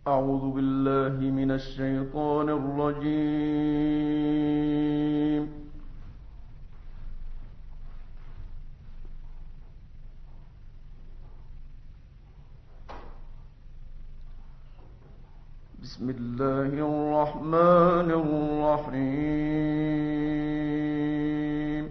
أعوذ بالله من الشيطان الرجيم. بسم الله الرحمن الرحيم.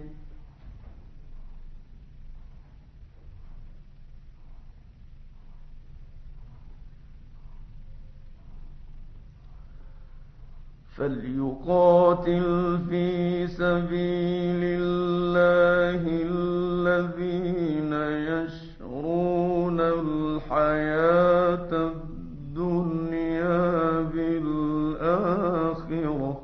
فليقاتل في سبيل الله الذين يشرون الحياة الدنيا بالآخرة،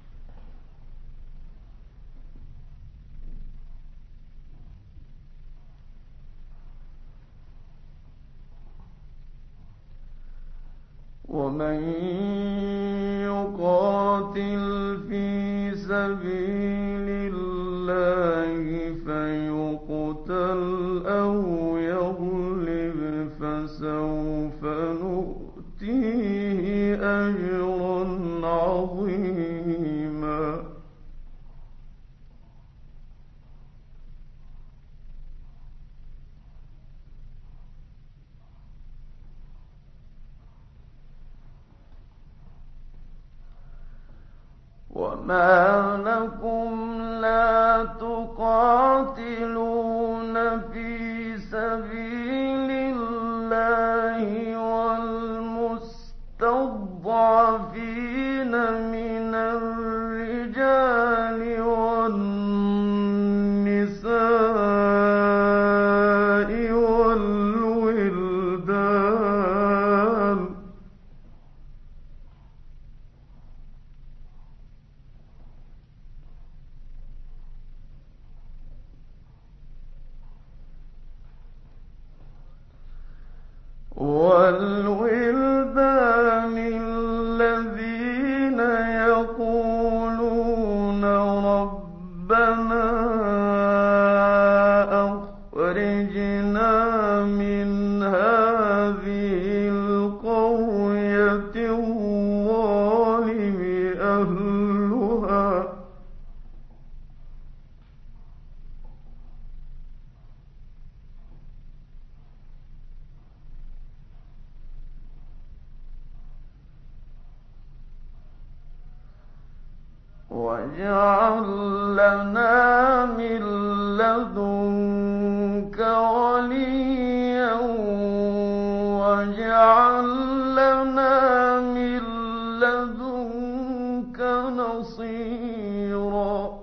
ومن يقاتل في سبيل الله فيقتل أو يغلب فسوف نؤتيه أجرا عظيما. وما لكم لا تقاتلون في سبيل الله والمستضعفين من الرجال والنساء والولدان الذين يقولون ربنا أخرجنا من هذه القرية الظالم أهلها واجعل لنا من لدنك وليا واجعل لنا من لدنك نصيرا.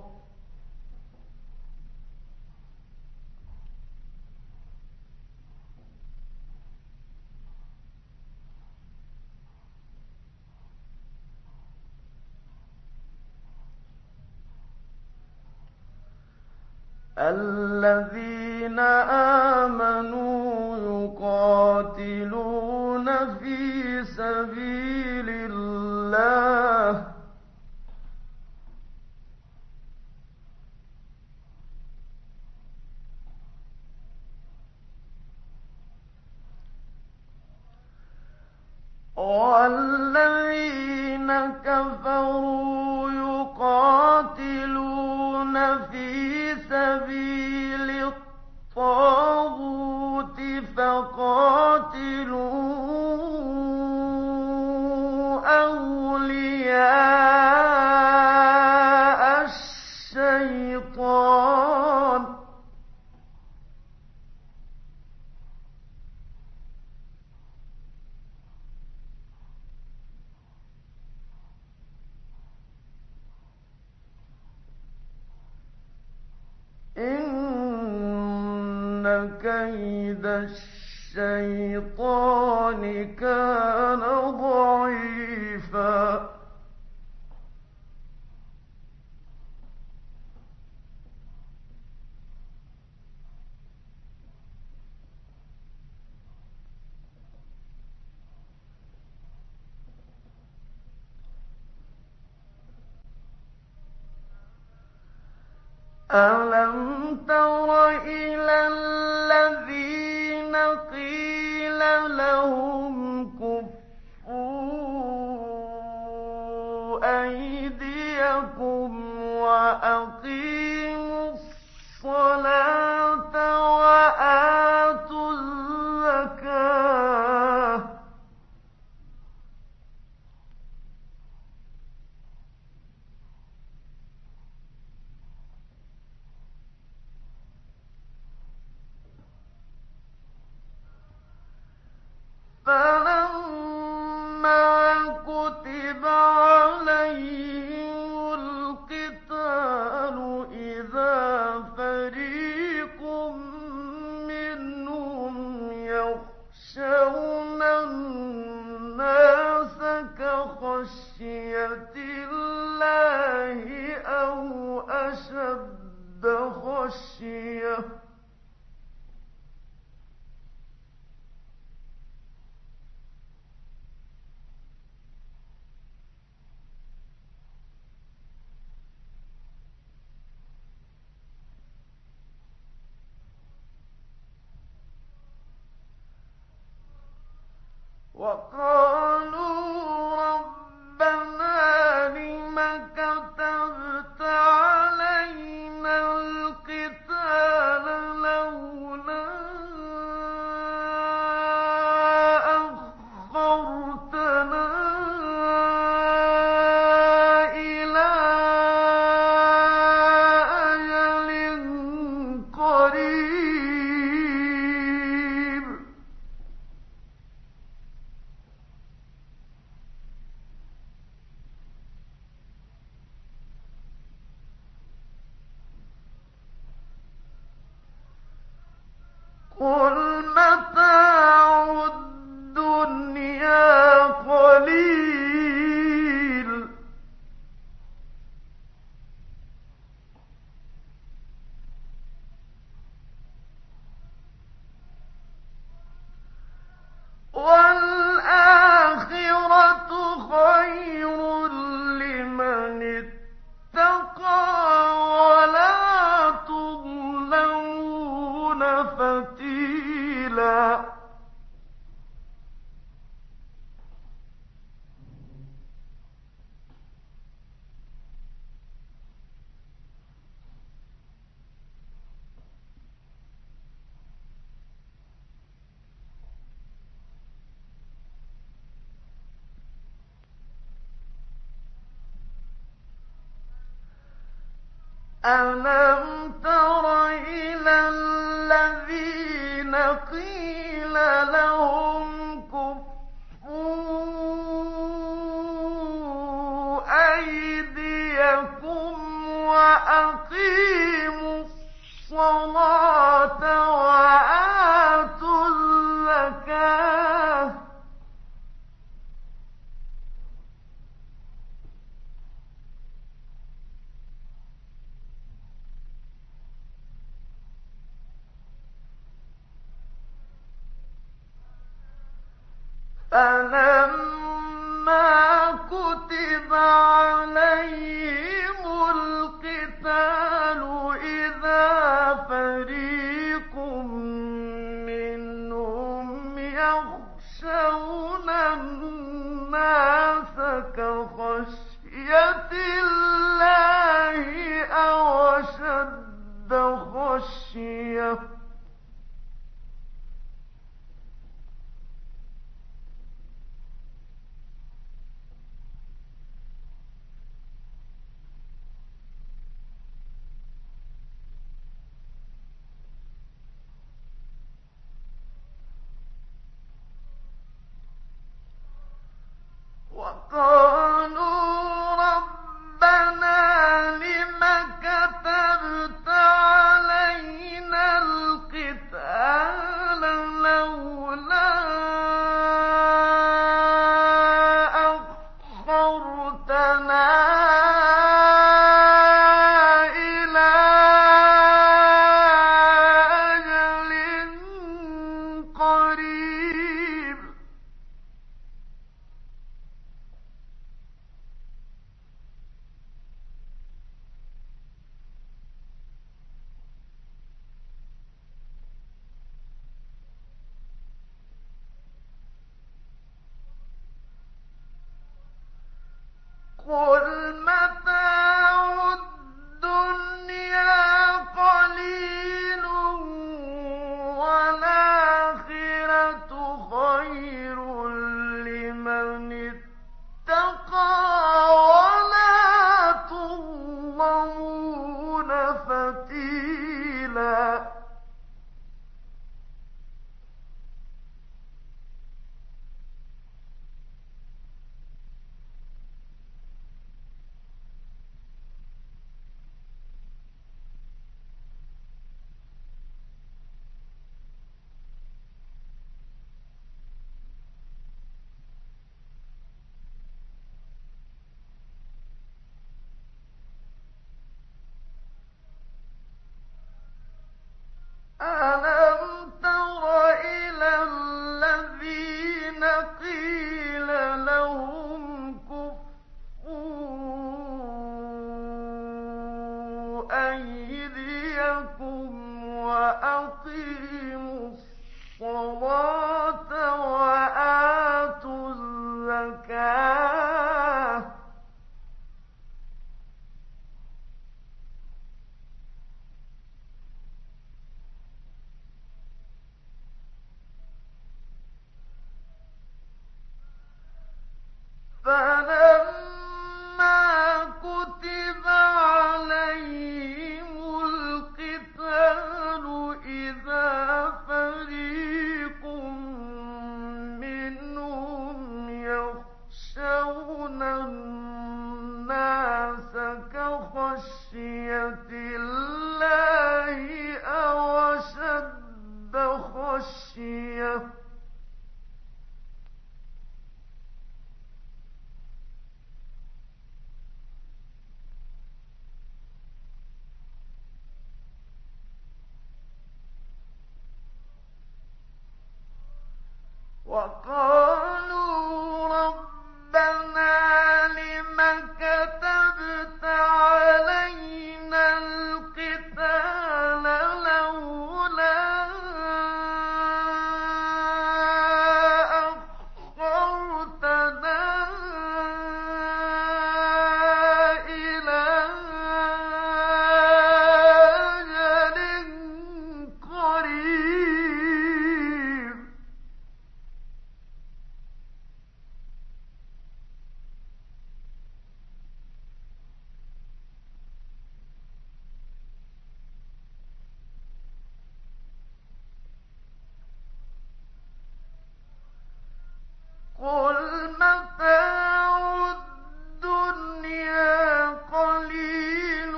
الذين آمنوا يقاتلون في سبيل الله والذين كفروا يقاتلون في سبيل الطاغوت فقاتلوا أولياء الشيطان إن كيد الشيطان كان ضعيفا. ألم تر إلى الذين قيل لهم كفوا أيديكم وأقيموا الصلاة وآتوا الزكاة فلما كتب عليهم القتال إذا فريق منهم يخشون الناس كخشية الله أو أشد خشية وقالوا ربنا لم كتبت علينا القتال لولا أخرتنا إلى أجل قريب قل متاع الدنيا قليل والآخرة خير لمن اتقى ولا تظلمون فتيلا ألم تر إلى الذين قيل لهم كفوا أيديكم وأقيموا الصلاة وآتوا الزكاة فلما كتب عليهم القتال إذا فريق منهم يخشون الناس كخشية الله أو أشد خشية وقالوا ربنا لم كتبت علينا القتال لولا أخرتنا إلى أجل قريب قل ألم تر إلى الذين قيل لهم كفوا أيديكم وأقيموا الصلاة وآتوا الزكاة فلما كتب عليهم القتال إذا فريق منهم يخشون الناس كخشية الله أو أشد خشية وقالوا ربنا لم كتبت علينا القتال لولا أخرتنا إلى أجل قريب قل متاع الدنيا قليل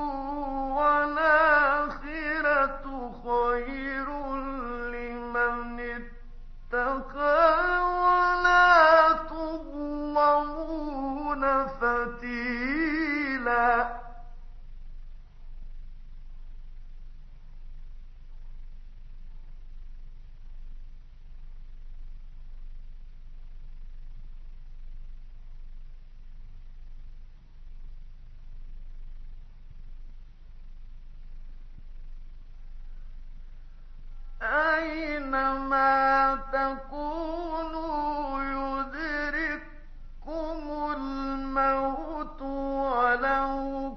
والآخرة خير لمن اتقى ولا تظلمون فتيلا أينما تكونوا يدرككم الموت ولو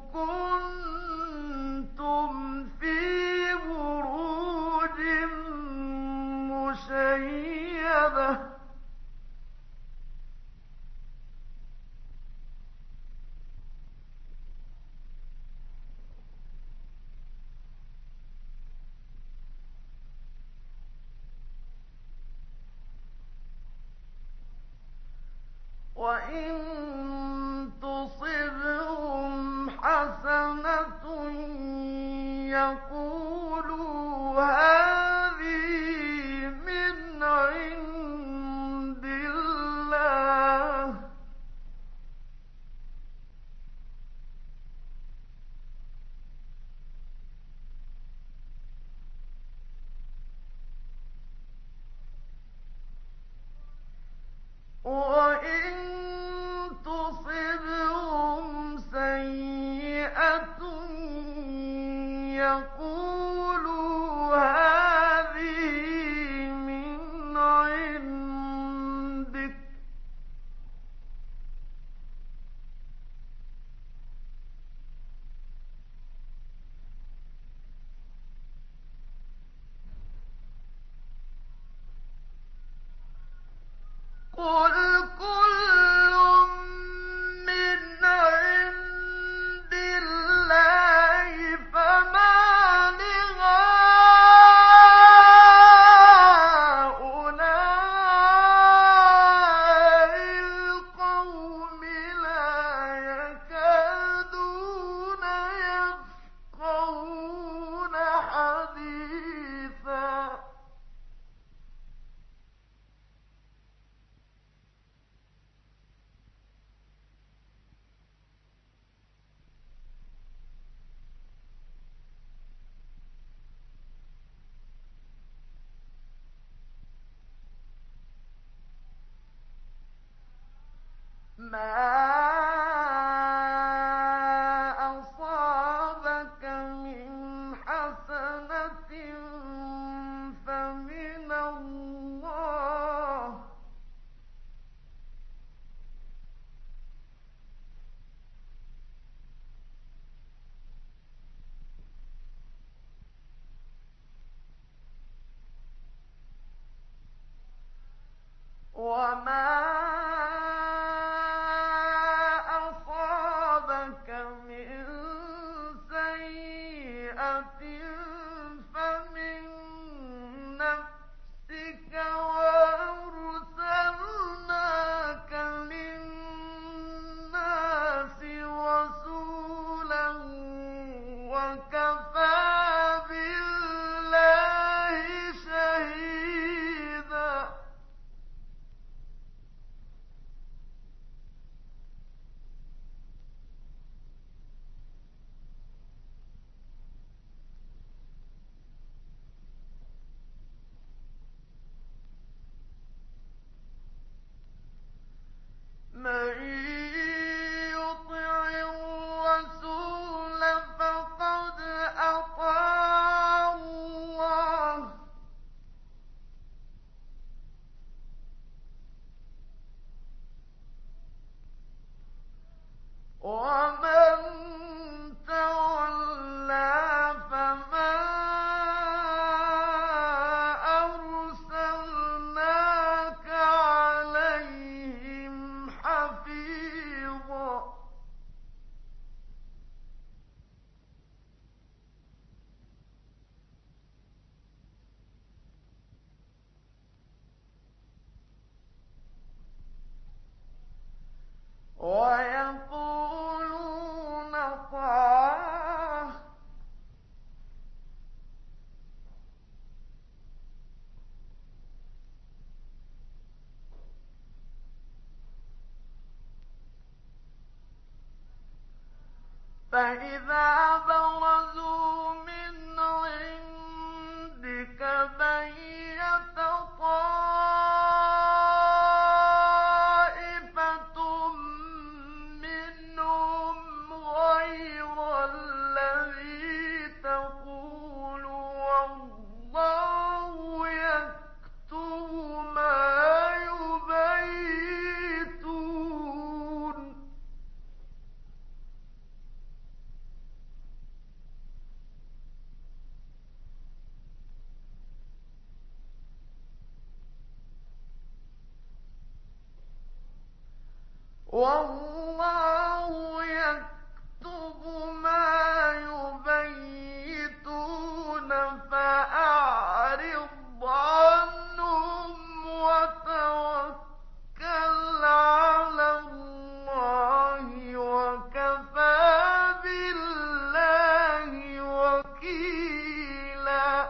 كنتم في بروج مشيدة وإن تصبهم حسنة يقولوا هذه من عند الله وإن ما أصابك من حسنة فمن الله، وما أصابك من سيئة فمن نفسك، وأرسلناك للناس رسولا وكفى بالله شهيدا. من يطع الرسول فقد أطاع الله، ومن تولى فما أرسلناك عليهم حفيظا. ويقولون طاعة فإذا برزوا من عندك بيت طائفة منهم غير الذي تقول، والله يكتب ما يبيتون. والله يكتب ما يبيتون، فأعرض عنهم وتوكل على الله، وكفى بالله وكيلا.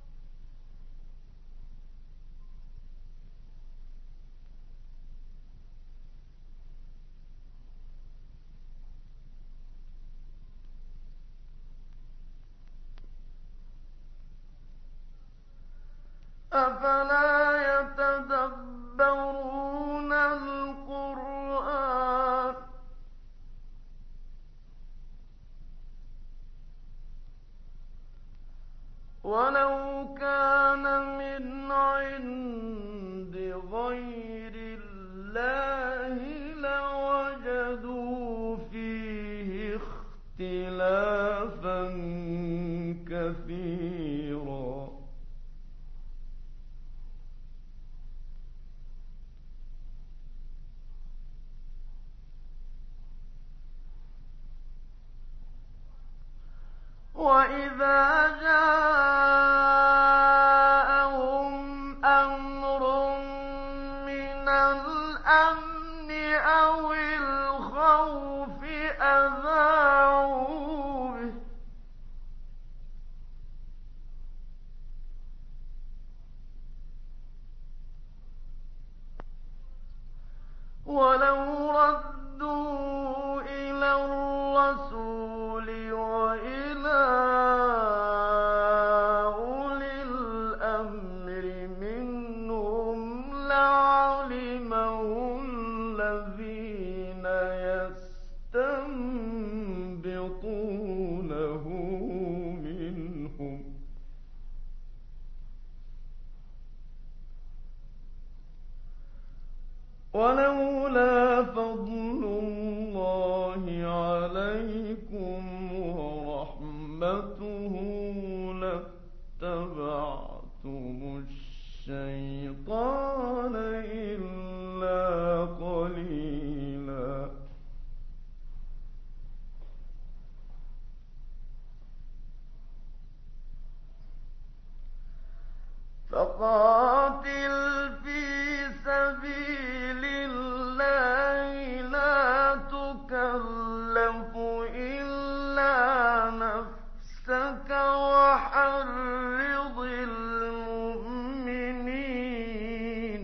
أفلا يتدبرون القرآن ولو كان من عند غير الله لوجدوا فيه اختلافا كثيرا. وإذا جاءهم أمر من الأمن أو الخوف أذاعوا به، ولو ردوا إلى الرسول وإلى أولي الأمر منهم لعلمه الذين ولولا فضل الله عليكم ورحمته لاتبعتم الشيطان إلا قليلا. فقاتل في سبيل الله لا تكلف إلا نفسك وحرض المؤمنين.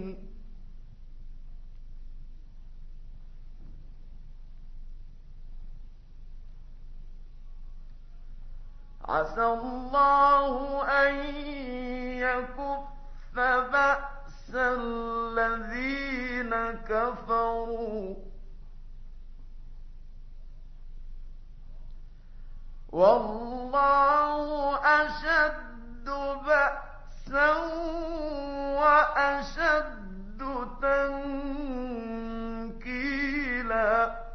عسى الله أن يكف بأس الذين كفروا والله أشد بأسا وأشد تنكيلا.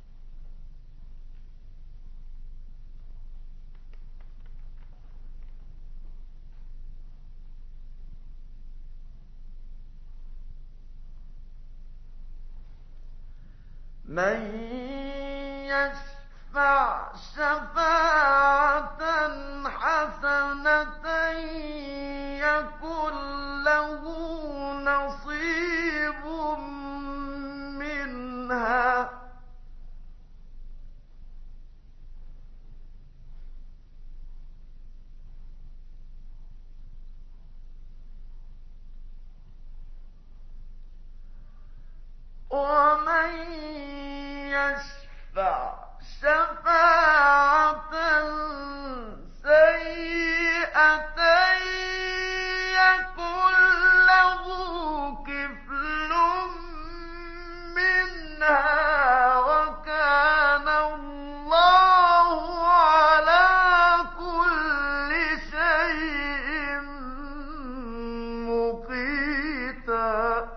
من يشفع شفاعة حسنة يكن له نصيب منها ومن يشفع شفاعة سيئة يكن له كفل منها وكان الله على كل شيء مقيتا.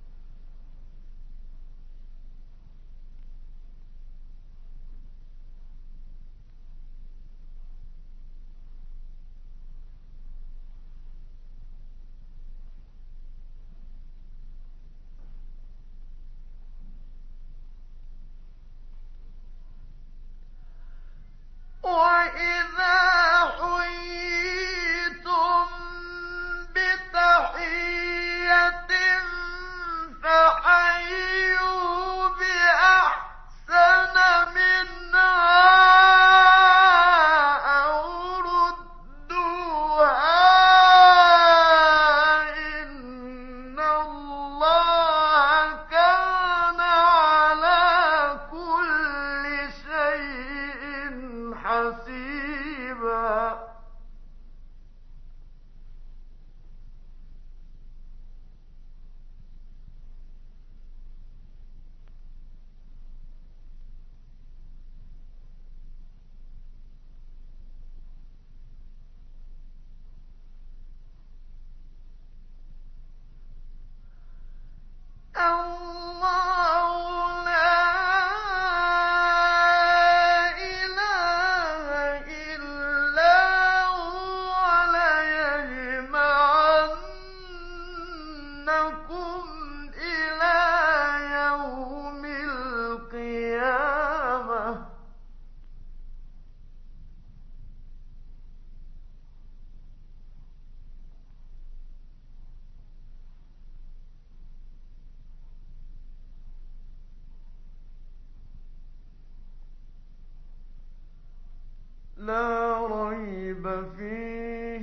وإذا حييتم بتحية فحيوا بأحسن منها أو ردوها إن الله كان على كل شيء حسيبا. الله لا إله إلا هو ليجمعنكم إلى يوم القيامة. لا ريب فيه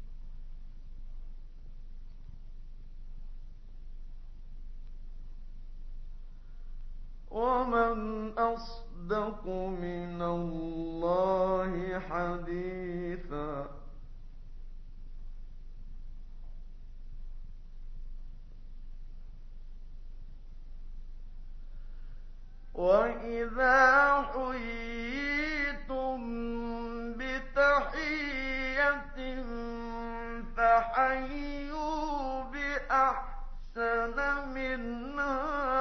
ومن أصدق من الله حديثا. وإذا حييتم بتحية فحيوا بأحسن منها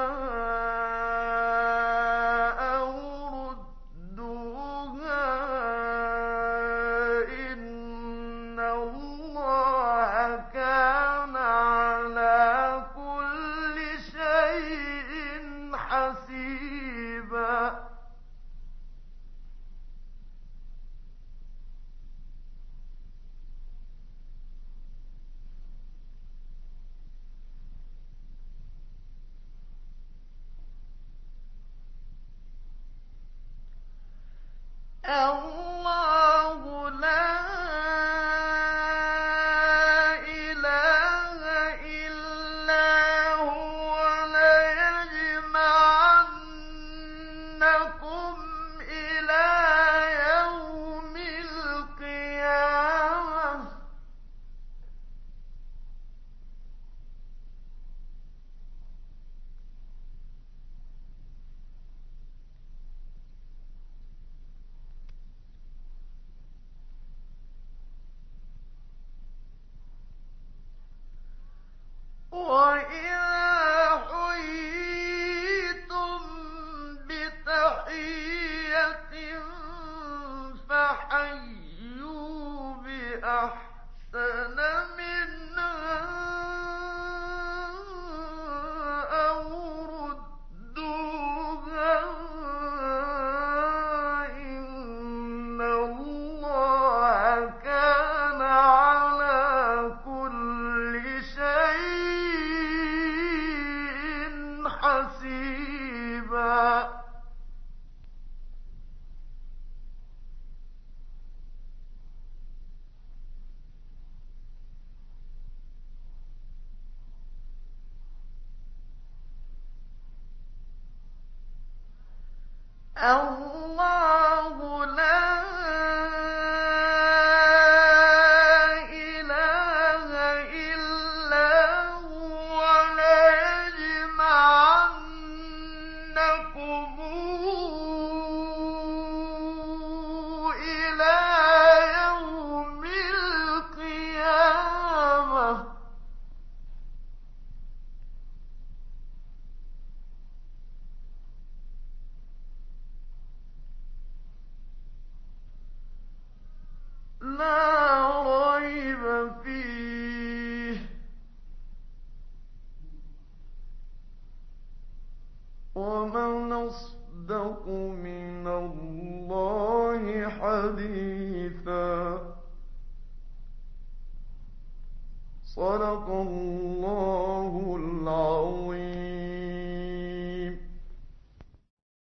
حسيبا الله لا إله إلا هو ليجمعنكم إلى يوم القيامة وَإِذَا حُيِّيتُم بِتَحِيَّةٍ فَحَيُّوا بِأَحْسَنَ مِنْهَا أَوْ رُدُّوهَا ۗ إِنَّ اللَّهَ كَانَ عَلَىٰ كُلِّ شَيْءٍ حَسِيبًا الله لا إله إلا هو ليجمعنكم إلى يوم القيامة لا ريب فيه ومن أصدق من الله حديثا صدق الله